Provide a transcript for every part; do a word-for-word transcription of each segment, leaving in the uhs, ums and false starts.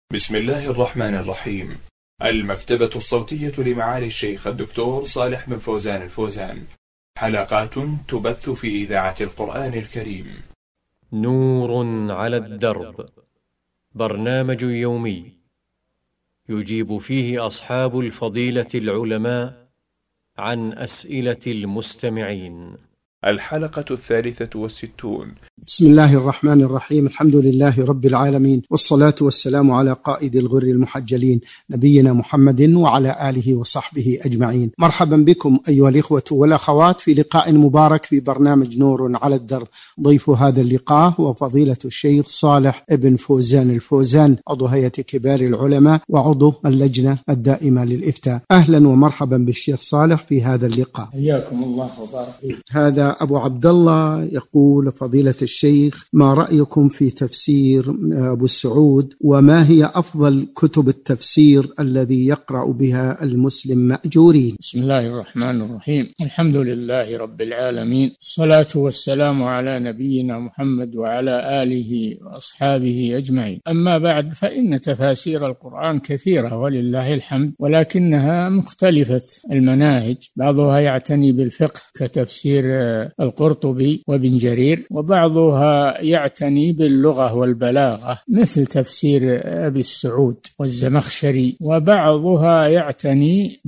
بسم الله الرحمن الرحيم. المكتبة الصوتية لمعالي الشيخ الدكتور صالح بن فوزان الفوزان، حلقات تبث في إذاعة القرآن الكريم. نور على الدرب، برنامج يومي يجيب فيه أصحاب الفضيلة العلماء عن أسئلة المستمعين. الحلقة الثالثة والستون. بسم الله الرحمن الرحيم. الحمد لله رب العالمين، والصلاة والسلام على قائد الغر المحجلين نبينا محمد وعلى آله وصحبه أجمعين. مرحبا بكم أيها الإخوة والأخوات في لقاء مبارك في برنامج نور على الدرب. ضيف هذا اللقاء هو فضيلة الشيخ صالح بن فوزان الفوزان، عضو هيئة كبار العلماء وعضو اللجنة الدائمة للإفتاء. أهلا ومرحبا بالشيخ صالح في هذا اللقاء. حياكم الله وبارك فيكم. هذا أبو عبد الله يقول: فضيلة الشيخ، ما رأيكم في تفسير أبو السعود، وما هي أفضل كتب التفسير الذي يقرأ بها المسلم مأجورين؟ بسم الله الرحمن الرحيم. الحمد لله رب العالمين، الصلاة والسلام على نبينا محمد وعلى آله وأصحابه أجمعين. أما بعد، فإن تفاسير القرآن كثيرة ولله الحمد، ولكنها مختلفة المناهج. بعضها يعتني بالفقه كتفسير القرطبي وابن جرير، وبعضها يعتني باللغة والبلاغة مثل تفسير أبي السعود والزمخشري، وبعضها يعتني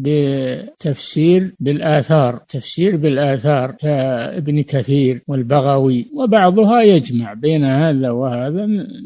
بتفسير بالآثار تفسير بالآثار كابن كثير والبغوي، وبعضها يجمع بين هذا وهذا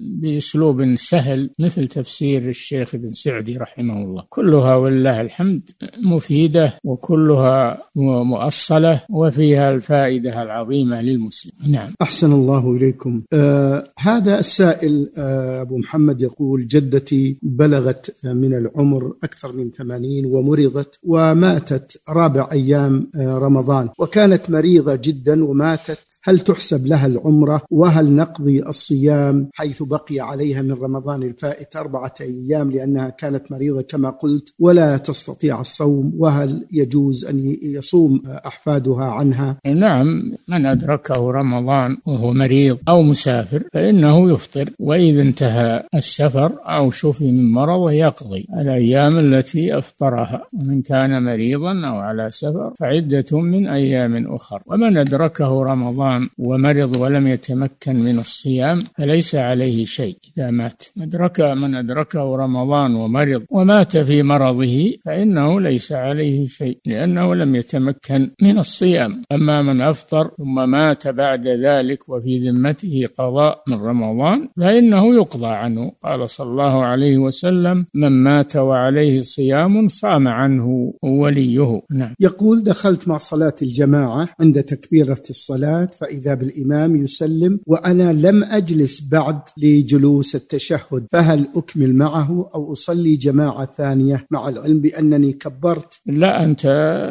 بأسلوب سهل مثل تفسير الشيخ ابن سعدي رحمه الله. كلها والله الحمد مفيدة، وكلها مؤصلة، وفيها الفائدة العظيمة للمسلم. نعم. أحسن الله إليكم. آه هذا السائل آه أبو محمد يقول: جدتي بلغت من العمر أكثر من ثمانين ومرضت وماتت رابع أيام آه رمضان، وكانت مريضة جدا وماتت. هل تحسب لها العمرة؟ وهل نقضي الصيام حيث بقي عليها من رمضان الفائت أربعة أيام لأنها كانت مريضة كما قلت ولا تستطيع الصوم؟ وهل يجوز أن يصوم أحفادها عنها؟ نعم، من أدركه رمضان وهو مريض أو مسافر فإنه يفطر، وإذا انتهى السفر أو شفي من مرضه يقضي الأيام التي أفطرها. ومن كان مريضا أو على سفر فعدة من أيام أخر. ومن أدركه رمضان ومرض ولم يتمكن من الصيام فليس عليه شيء إذا مات. أدرك من أدركه رمضان ومرض ومات في مرضه فإنه ليس عليه شيء لأنه لم يتمكن من الصيام. أما من أفطر ثم مات بعد ذلك وفي ذمته قضاء من رمضان فإنه يقضى عنه. قال صلى الله عليه وسلم: من مات وعليه صيام صام عنه وليه. نعم. يقول: دخلت مع صلاة الجماعة عند تكبيرة الصلاة فإذا بالإمام يسلم وأنا لم أجلس بعد لجلوس التشهد، فهل أكمل معه أو أصلي جماعة ثانية مع العلم بأنني كبرت؟ لا، أنت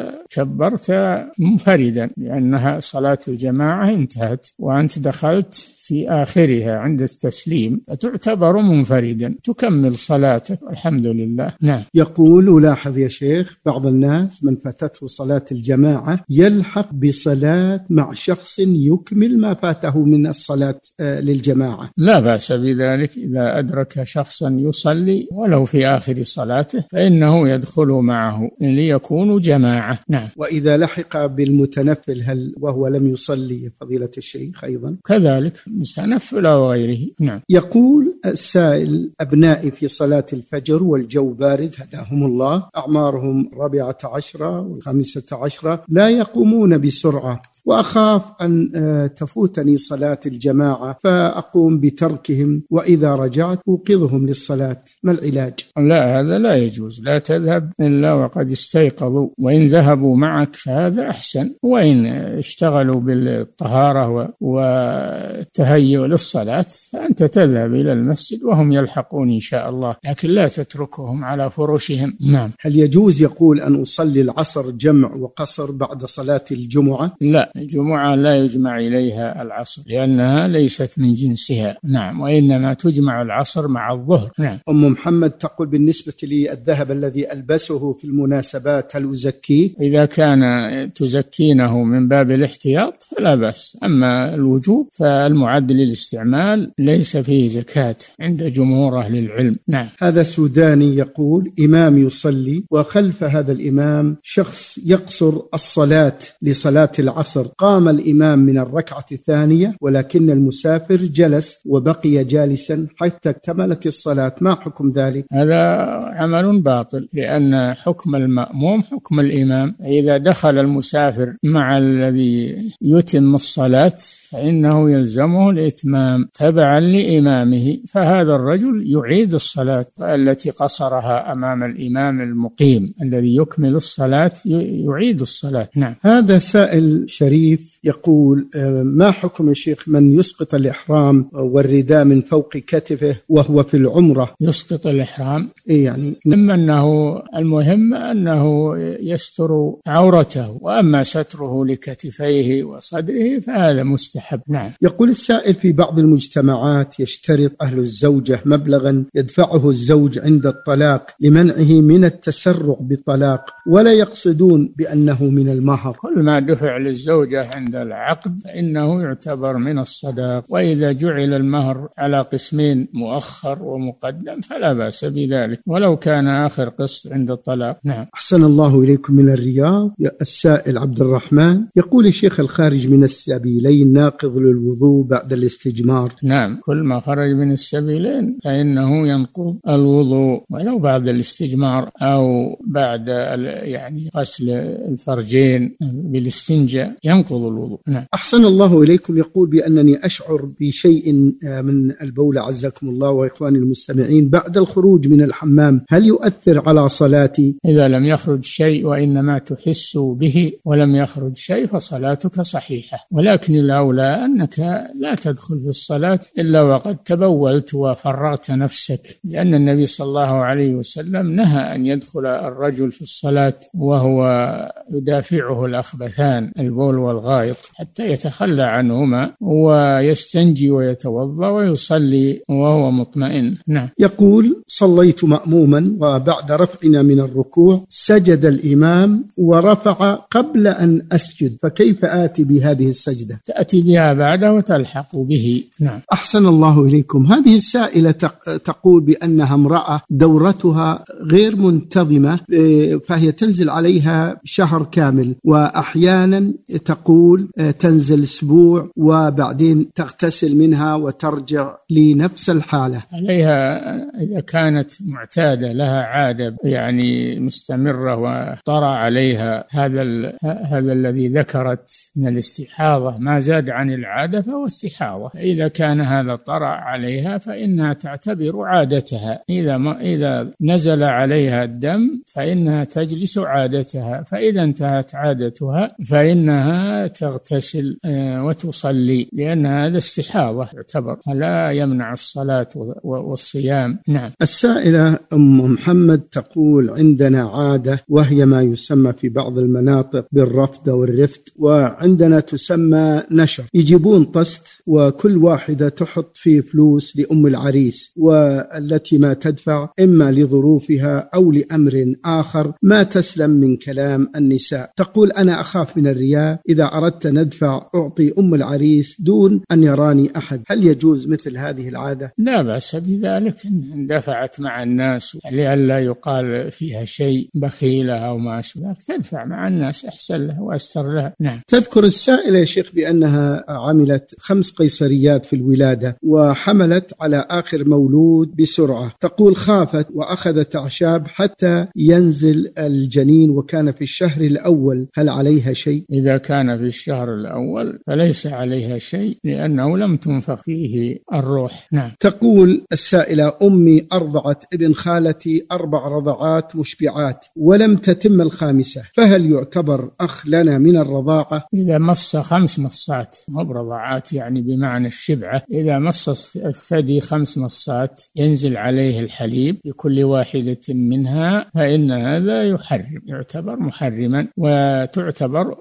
كبرت منفردا لأنها صلاة الجماعة انتهت وأنت دخلت في آخرها عند التسليم، فتعتبر منفردا، تكمل صلاتك الحمد لله. نعم. يقول: ألاحظ يا شيخ بعض الناس من فاتته صلاة الجماعة يلحق بصلاة مع شخص يكمل ما فاته من الصلاة للجماعة. لا بأس بذلك، إذا أدرك شخصا يصلي ولو في آخر صلاته فإنه يدخل معه ليكونوا جماعة. نعم. وإذا لحق بالمتنفل هل وهو لم يصلي فضيلة الشيخ أيضا؟ كذلك مستنفل أو غيره. نعم. يقول السائل: أبنائي في صلاة الفجر والجو بارد هداهم الله، أعمارهم رابعة عشرة والخامسة عشرة، لا يقومون بسرعة، وأخاف أن تفوتني صلاة الجماعة فأقوم بتركهم، وإذا رجعت أوقظهم للصلاة، ما العلاج؟ لا، هذا لا يجوز. لا تذهب إلا وقد استيقظوا، وإن ذهبوا معك فهذا أحسن، وإن اشتغلوا بالطهارة والتهيؤ للصلاة فأنت تذهب إلى المسجد وهم يلحقون إن شاء الله، لكن لا تتركهم على فرشهم. نعم. هل يجوز يقول أن أصلي العصر جمع وقصر بعد صلاة الجمعة؟ لا، الجمعة لا يجمع إليها العصر لأنها ليست من جنسها. نعم. وإنما تجمع العصر مع الظهر. نعم. أم محمد تقول: بالنسبة لي الذهب الذي ألبسه في المناسبات هل أزكيه؟ إذا كان تزكينه من باب الاحتياط فلا بأس، أما الوجوب فالمعد للاستعمال ليس فيه زكاة. عند جمهور أهل العلم. نعم. هذا سوداني يقول: إمام يصلي وخلف هذا الإمام شخص يقصر الصلاة لصلاة العصر، قام الإمام من الركعة الثانية ولكن المسافر جلس وبقي جالسا حتى اكتملت الصلاة، ما حكم ذلك؟ هذا عمل باطل، لأن حكم المأموم حكم الإمام. إذا دخل المسافر مع الذي يتم الصلاة فإنه يلزمه الإتمام تبعا لإمامه، فهذا الرجل يعيد الصلاة التي قصرها أمام الإمام المقيم الذي يكمل الصلاة، يعيد الصلاة. نعم. هذا سائل شريف يقول: ما حكم يا شيخ من يسقط الإحرام والرداء من فوق كتفه وهو في العمرة؟ يسقط الإحرام إيه يعني؟ إما أنه المهم أنه يستر عورته، وأما ستره لكتفيه وصدره فهذا مستحب. نعم. يقول السائل: في بعض المجتمعات يشترط أهل الزوجة مبلغا يدفعه الزوج عند الطلاق لمنعه من التسرع بالطلاق، ولا يقصدون بأنه من المهر. كل ما دفع للزوجة عند العقد فإنه يعتبر من الصداق، وإذا جعل المهر على قسمين مؤخر ومقدم فلا بأس بذلك ولو كان آخر قسط عند الطلاق. نعم. أحسن الله إليكم. من الرياض السائل عبد الرحمن يقول: الشيخ الخارج من السبيلين ناقض للوضوء بعد الاستجمار؟ نعم، كل ما خرج من السبيلين فإنه ينقض الوضوء ولو بعد الاستجمار أو بعد يعني غسل الفرجين بالاستنجاء ينقض الوضوء. نعم. أحسن الله إليكم. يقول: بأنني أشعر بشيء من البول عزكم الله وإخواني المستمعين بعد الخروج من الحمام، هل يؤثر على صلاتي؟ إذا لم يخرج شيء وإنما تحس به ولم يخرج شيء فصلاتك صحيحة، ولكن الأولى أنك لا تدخل في الصلاة إلا وقد تبولت وفرغت نفسك، لأن النبي صلى الله عليه وسلم نهى أن يدخل الرجل في الصلاة وهو يدافعه الأخبثان البول والغائط حتى يتخلى عنهما ويستنجي ويتوضأ ويصلي وهو مطمئن. نعم. يقول: صليت مأموما وبعد رفعنا من الركوع سجد الإمام ورفع قبل أن أسجد، فكيف آتي بهذه السجدة؟ تأتي بها بعده وتلحق به. نعم. أحسن الله إليكم. هذه السائلة تقول بأنها امرأة دورتها غير منتظمة، فهي تنزل عليها شهر كامل، وأحيانا تقول تنزل أسبوع وبعدين تغتسل منها وترجع لنفس الحالة. عليها إذا كانت معتادة لها عادة يعني مستمرة وطرأ عليها هذا هذا الذي ذكرت من الاستحاضة ما زاد عن العادة فهو استحاضة. إذا كان هذا طرأ عليها فإنها تعتبر عادتها، إذا ما إذا نزل عليها الدم فإنها تجلس عادتها، فإذا انتهت عادتها فإنها تغتسل وتصلي، لأن هذا استحاضة يعتبر لا يمنع الصلاة والصيام. نعم. السائلة أم محمد تقول: عندنا عادة وهي ما يسمى في بعض المناطق بالرفد والرفت، وعندنا تسمى نشر. يجيبون طست وكل واحدة تحط فيه فلوس لأم العريس، والتي ما تدفع إما لظروفها أو لأمر آخر ما تسلم من كلام النساء. تقول: أنا أخاف من الرياء، إذا أردت ندفع أعطي أم العريس دون أن يراني أحد، هل يجوز مثل هذه العادة؟ لا بأس بذلك إن دفعت مع الناس لئلا يقال فيها شيء بخيلة أو ما أشبه، تدفع مع الناس أحسن له وأستر له. نعم. تذكر السائلة يا شيخ بأنها عملت خمس قيصريات في الولادة وحملت على آخر مولود بسرعة، تقول: خافت وأخذت أعشاب حتى ينزل الجنين وكان في الشهر الأول، هل عليها شيء؟ إذا كان في الشهر الأول فليس عليها شيء لأنه لم تنفخ فيه الروح. نعم. تقول السائلة: أمي أرضعت ابن خالتي أربع رضعات مشبعات ولم تتم الخامسة، فهل يعتبر أخ لنا من الرضاعة؟ إذا مص خمس مصات، مو برضعات يعني بمعنى الشبعة، إذا مص الثدي خمس مصات ينزل عليه الحليب لكل واحدة منها فإن هذا يحرم، يعتبر محرما، وتعتبر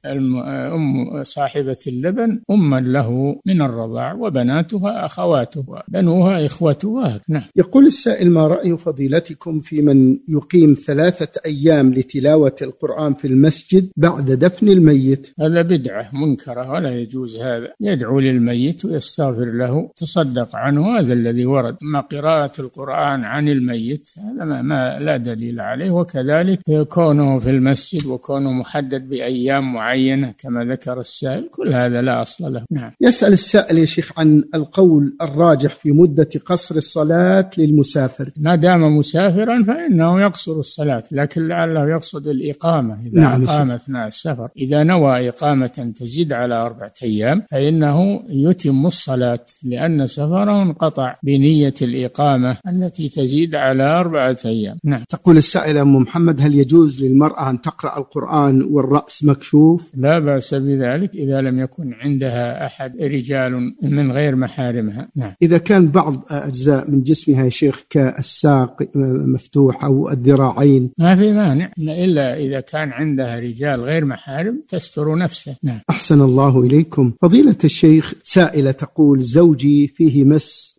أم صاحبة اللبن أما له من الرضاع، وبناتها أخواته، بنوها إخوتها. نعم. يقول السائل: ما رأي فضيلتكم في من يقيم ثلاثة أيام لتلاوة القرآن في المسجد بعد دفن الميت؟ هذا بدعة منكرة ولا يجوز هذا. يدعو للميت ويستغفر له، تصدق عنه، هذا الذي ورد. ما قراءة القرآن عن الميت هذا ما, ما لا دليل عليه. وكذلك كونه في المسجد وكونه محدد بأيام معينة كما ذكر السائل، كل هذا لا أصل له. نعم. يسأل السائل يا شيخ عن القول الراجح في مدة قصر الصلاة للمسافر. ما دام مسافرا فإنه يقصر الصلاة، لكن لعله يقصد الإقامة إذا نعم أقام أثناء السفر. إذا نوى إقامة تزيد على أربعة أيام فإنه يتم الصلاة، لأن سفره انقطع بنية الإقامة التي تزيد على أربعة أيام. نعم. تقول السائلة أم محمد: هل يجوز للمرأة أن تقرأ القرآن والرأس مكشوف؟ لا بأس بذلك إذا لم يكن عندها أحد رجال من غير محارمها. نعم. إذا كان بعض أجزاء من جسمها يا شيخ كالساق مفتوح أو الذراعين ما في مانع، إلا إذا كان عندها رجال غير محارم تستر نفسه. نعم. أحسن الله إليكم. فضيلة الشيخ، سائلة تقول: زوجي فيه مس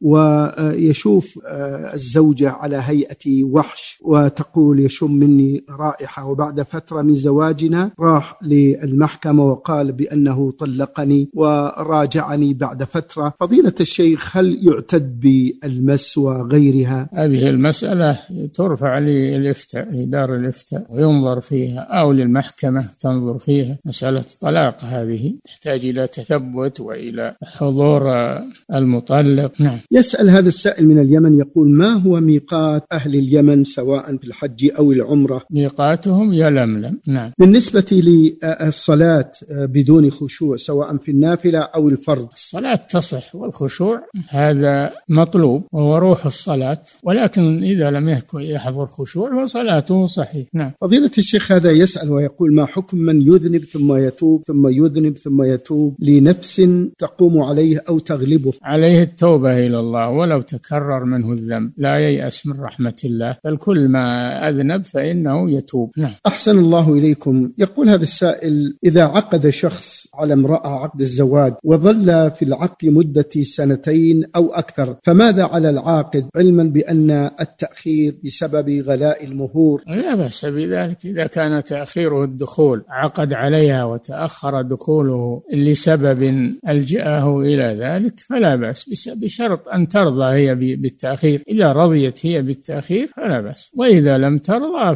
ويشوف الزوجة على هيئة وحش، وتقول يشم مني رائحة، وبعد فترة من زواجنا راح للمحكمة وقال بأنه طلقني وراجعني بعد فترة. فضيلة الشيخ، هل يعتد بالمس وغيرها؟ هذه المسألة ترفع للإفتاء، لدار الإفتاء، وينظر فيها، أو للمحكمة تنظر فيها. مسألة طلاق هذه تحتاج إلى تثبت وإلى حضور المطلق. نعم. يسأل هذا السائل من اليمن يقول: ما هو ميقات أهل اليمن سواء في الحج أو العمرة؟ ميقاتهم يلملم. نعم. بالنسبة للصلاة بدون خشوع سواء في النافلة أو الفرض؟ الصلاة تصح والخشوع هذا مطلوب وهو روح الصلاة، ولكن إذا لم يحضر خشوع فصلاته صحيح. نعم. فضيلة الشيخ، هذا يسأل ويقول: ما حكم من يذنب ثم يتوب ثم يذنب ثم يتوب لنفس تقوم عليه أو تغلبه؟ عليه التوبة إلى الله ولو تكرر منه الذنب، لا ييأس من رحمة الله، بل كل ما أذنب فإنه يتوب. نعم. أحسن الله إليكم. يقول هذا السائل: إذا عقد شخص على امرأة عقد الزواج وظل في العقد مدة سنتين أو أكثر، فماذا على العاقد علما بأن التأخير بسبب غلاء المهور؟ لا بأس بذلك إذا كان تأخيره الدخول، عقد عليها وتأخر دخوله لسبب ألجأه إلى ذلك فلا بأس، بشرط أن ترضى هي بالتأخير. إذا رضيت هي بالتأخير فلا بأس، وإذا لم ترضى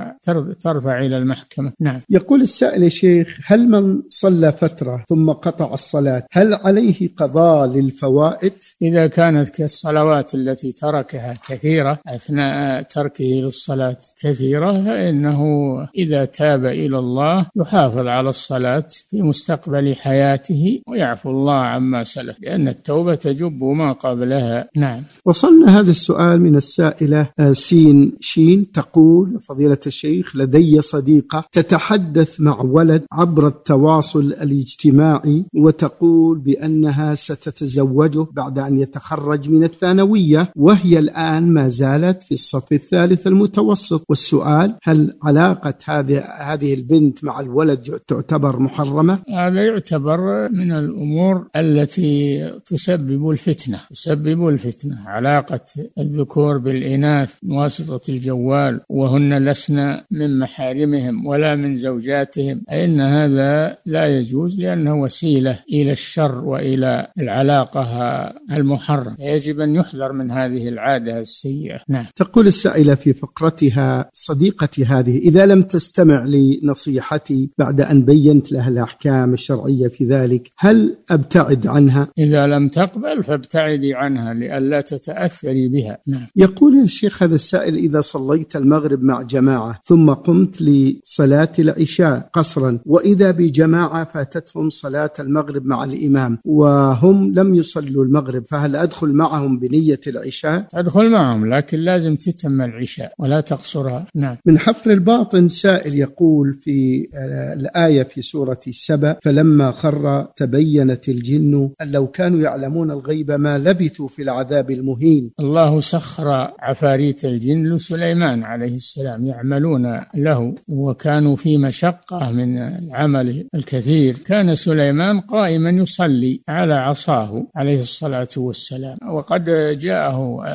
فترفع إلى المحكمة. نعم. يقول السائل: يا شيخ، هل من صلى فترة ثم قطع الصلاة هل عليه قضاء للفوائد؟ إذا كانت كالصلوات التي تركها كثيرة أثناء تركه للصلاة كثيرة، فإنه إذا تاب إلى الله يحافظ على الصلاة في مستقبل حياته ويعفو الله عما سلف، لأن التوبة تجب ما قبلها. نعم. وصلنا هذا السؤال من السائلة سين شين تقول: فضيلة الشيخ، لدي صديقة تتحدث مع ولد عبر التواصل الاجتماعي وتقول بأنها ستتزوجه بعد أن يتخرج من الثانوية، وهي الآن ما زالت في الصف الثالث المتوسط. والسؤال: هل علاقة هذه هذه البنت مع الولد تعتبر محرمة؟ هذا يعتبر من الأمور التي تسبب الفتنة تسبب الفتنة علاقة الذكور بالإناث بواسطة الجوال وهن لسن من محارمهم ولا من زوجاتهم، فإن هذا لا يجوز، لأنه وسيلة إلى الشر وإلى العلاقة المحرمة. يجب أن يحذر من هذه العادة السيئة. نعم. تقول السائلة في فقرتها: صديقتي هذه إذا لم تستمع لنصيحتي بعد أن بينت لها الأحكام الشرعية في ذلك، هل أبتعد عنها؟ إذا لم تقبل فابتعدي عنها لئلا تتأثري بها. نعم. يقول الشيخ هذا السائل: إذا صليت المغرب مع جماعة ثم قمت لصلاة العشاء قصرا، وإذا بجماعة فاتتهم صلاة المغرب مع الإمام وهم لم يصلوا المغرب، فهل أدخل معهم بنية العشاء؟ أدخل معهم، لكن لازم تتم العشاء ولا تقصرها. نعم. من حفر الباطن سائل يقول في الآية في سورة السبأ: فلما خر تبينت الجن أن لو كانوا يعلمون الغيب ما لبثوا في العذاب المهين. الله سخر عفاريت الجن لسليمان عليه السلام يعملون له، وكانوا في مشقة من العمل الكثير. كان سليمان قائما يصلي على عصاه عليه الصلاة والسلام، وقد جاءه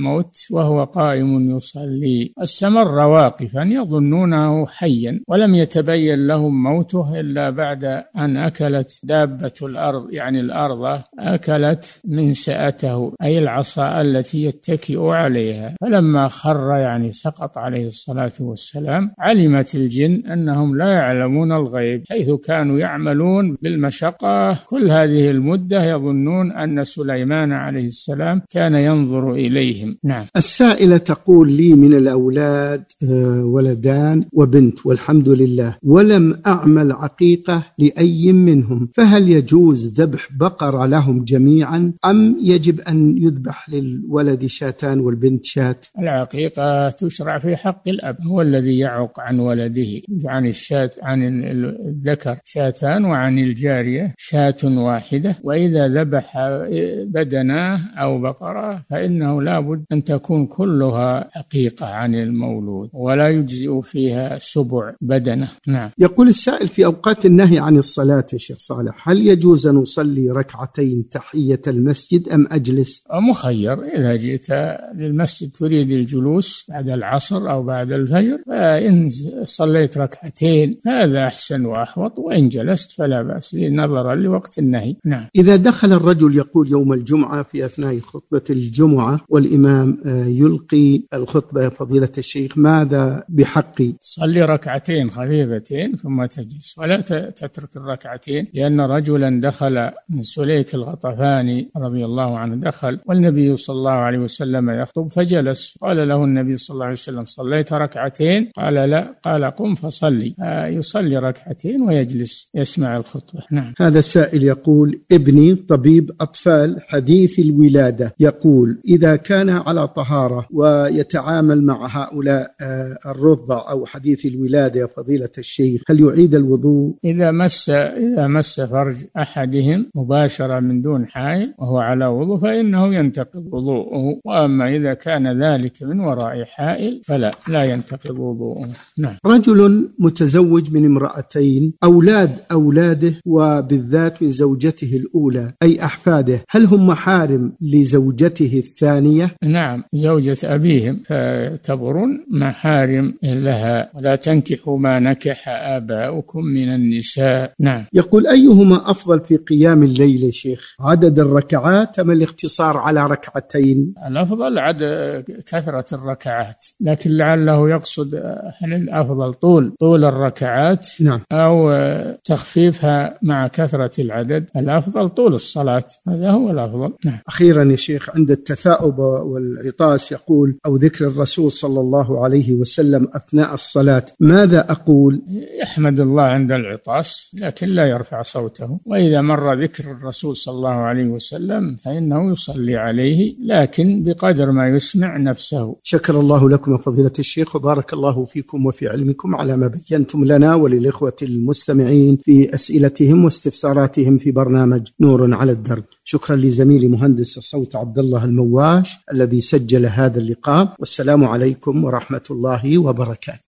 الموت وهو قائم يصلي. استمر واقفا يظنونه حيا، ولم يتبين لهم موته إلا بعد أن أكلت دابة الأرض، يعني الأرض أكلت من سأته أي العصا التي يتكئ عليها، فلما خر يعني سقط عليه الصلاة والسلام علمت الجن أنهم لا يعلمون الغيب، حيث كانوا يعملون بالمشقة كل هذه المدة يظنون أن سليمان عليه السلام كان ينظر إليهم. نعم. السائلة تقول: لي من الأولاد ولدان وبنت والحمد لله، ولم أعمل عقيقة لأي منهم، فهل يجوز ذبح بقرة لهم جميعا أم يجب أن يذبح للولد شاتان والبنت شات؟ العقيقة تشرع في حق الأب، هو الذي يعق عن ولده، عن الشات عن الذكر شاتان وعن الجارية شاة واحدة، وإذا ذبح بدناه أو بقرة فإنه لا بد أن تكون كلها عقيقة عن المولود، ولا يجزئ فيها سبع بدنة. نعم. يقول السائل: في أوقات النهي عن الصلاة يا شيخ صالح، هل يجوز أن أصلي ركعتين تحية المسجد أم أجلس؟ مخير، إذا جئت للمسجد تريد الجلوس بعد العصر أو بعد الفجر فإن صليت ركعتين هذا أحسن وأحوط، وإن جلست فلا بأس نظرا لوقت النهي. نعم. إذا دخل الرجل يقول يوم الجمعة في أثناء خطبة الجمعة والإمام يلقي الخطبة فضيلة الشيخ، ماذا بحقي؟ صلي ركعتين خفيفتين ثم تجلس، ولا تترك الركعتين، لأن رجلا دخل من سليك الغطفاني رضي الله عنه دخل والنبي صلى الله عليه وسلم يخطب فجلس، قال له النبي صلى الله عليه وسلم: صليت ركعتين؟ قال لا، قال قم فصلي. يصلي ركعتين ويجلس يسمع الخطبة. نعم. هذا السائل يقول: ابني طبيب أطفال حديث الولادة، يقول إذا كان على طهارة ويتعامل مع هؤلاء الرضع أو حديث الولادة يا فضيلة الشيخ، هل يعيد الوضوء؟ إذا مس إذا مس فرج أحدهم مباشرة من دون حائل وهو على وضوء فإنه ينتقض وضوءه، وأما إذا كان ذلك من وراء حائل فلا لا ينتقض وضوءه. نعم. رجل متزوج من امرأتين، أولاد أولاده وبالذات من زوجته الأولى أي أحفاده، هل هم محارم لزوجته الثانية؟ نعم، زوجة أبيهم فتبرون محارم لها، ولا تنكحوا ما نكح آباؤكم من النساء. نعم. يقول: أيهما أفضل في قيام الليل يا شيخ، عدد الركعات أم الاقتصار على ركعتين؟ الأفضل عدد كثرة الركعات، لكن لعله يقصد هل الأفضل طول طول الركعات نعم. أو تخفيفها مع كثرة العدد. الأفضل طول الصلاة، هذا هو الأفضل. نعم. أخيرا يا شيخ، عند التثاؤب والعطاس يقول أو ذكر الرسول صلى الله عليه وسلم أثناء الصلاة، ماذا أقول؟ يحمد الله عند العطاس لكن لا يرفع صوته، وإذا مر ذكر الرسول صلى الله عليه وسلم فإنه يصلي عليه لكن بقدر ما يسمع نفسه. شكر الله لكم فضيلة الشيخ، وبارك الله فيكم وفي علمكم على ما بينتم لنا وللإخوة المستمعين في أسئلتهم واستفساراتهم في برنامج نور على الدرب. شكرا لزميلي مهندس الصوت عبد الله المواش الذي سجل هذا اللقاء، والسلام عليكم ورحمة الله وبركاته.